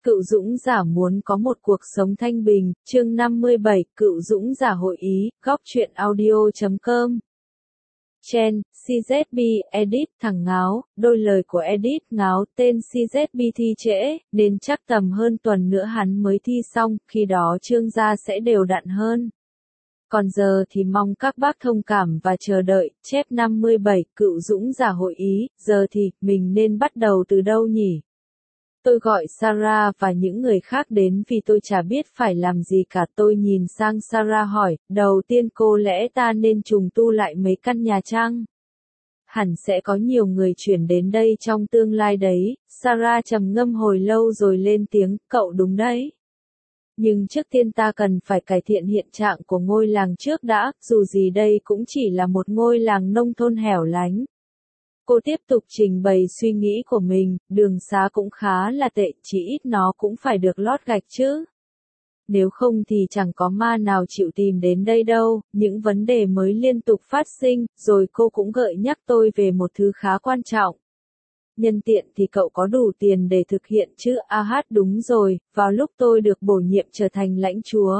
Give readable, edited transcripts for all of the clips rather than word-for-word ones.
Cựu dũng giả muốn có một cuộc sống thanh bình, chương 57, Cựu dũng giả hội ý, góc truyện audio.com. Chen, CZB, edit, thằng ngáo, đôi lời của edit ngáo tên CZB thi trễ, nên chắc tầm hơn tuần nữa hắn mới thi xong, khi đó chương gia sẽ đều đặn hơn. Còn giờ thì mong các bác thông cảm và chờ đợi, chép 57, Cựu dũng giả hội ý, giờ thì, mình nên bắt đầu từ đâu nhỉ? Tôi gọi Sarah và những người khác đến vì tôi chả biết phải làm gì cả. Tôi nhìn sang Sarah hỏi, đầu tiên cô lẽ ta nên trùng tu lại mấy căn nhà chăng? Hẳn sẽ có nhiều người chuyển đến đây trong tương lai đấy. Sarah trầm ngâm hồi lâu rồi lên tiếng, cậu đúng đấy. Nhưng trước tiên ta cần phải cải thiện hiện trạng của ngôi làng trước đã, dù gì đây cũng chỉ là một ngôi làng nông thôn hẻo lánh. Cô tiếp tục trình bày suy nghĩ của mình, đường xá cũng khá là tệ, chỉ ít nó cũng phải được lót gạch chứ. Nếu không thì chẳng có ma nào chịu tìm đến đây đâu, những vấn đề mới liên tục phát sinh, rồi cô cũng gợi nhắc tôi về một thứ khá quan trọng. Nhân tiện thì cậu có đủ tiền để thực hiện chứ? Đúng rồi, vào lúc tôi được bổ nhiệm trở thành lãnh chúa.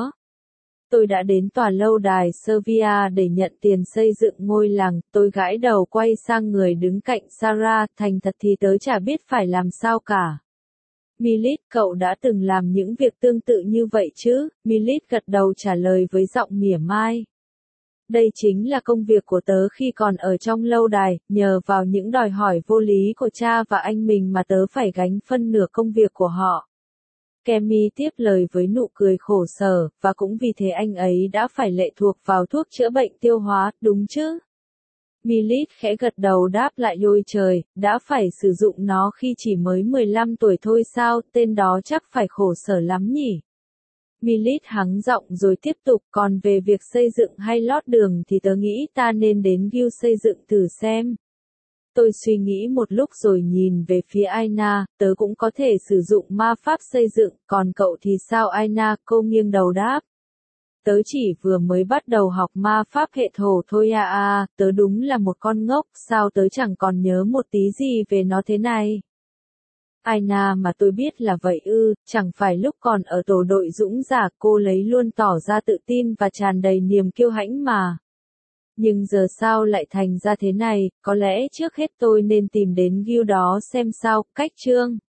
Tôi đã đến tòa lâu đài Servia để nhận tiền xây dựng ngôi làng. Tôi gãi đầu quay sang người đứng cạnh Sarah, thành thật thì tớ chả biết phải làm sao cả. Milith, cậu đã từng làm những việc tương tự như vậy chứ? Milith gật đầu trả lời với giọng mỉa mai. Đây chính là công việc của tớ khi còn ở trong lâu đài, nhờ vào những đòi hỏi vô lý của cha và anh mình mà tớ phải gánh phân nửa công việc của họ. Kemi tiếp lời với nụ cười khổ sở, và cũng vì thế anh ấy đã phải lệ thuộc vào thuốc chữa bệnh tiêu hóa, đúng chứ? Milith khẽ gật đầu đáp lại, ôi trời, đã phải sử dụng nó khi chỉ mới 15 tuổi thôi sao, tên đó chắc phải khổ sở lắm nhỉ? Milith hắng giọng rồi tiếp tục, còn về việc xây dựng hay lót đường thì tớ nghĩ ta nên đến Guild xây dựng thử xem. Tôi suy nghĩ một lúc rồi nhìn về phía Aina, tớ cũng có thể sử dụng ma pháp xây dựng, còn cậu thì sao Aina? Cô nghiêng đầu đáp. Tớ chỉ vừa mới bắt đầu học ma pháp hệ thổ thôi tớ đúng là một con ngốc, sao tớ chẳng còn nhớ một tí gì về nó thế này? Aina mà tôi biết là vậy chẳng phải lúc còn ở tổ đội dũng giả cô lấy luôn tỏ ra tự tin và tràn đầy niềm kiêu hãnh mà. Nhưng giờ sao lại thành ra thế này, có lẽ trước hết tôi nên tìm đến Guild đó xem sao, cách chương.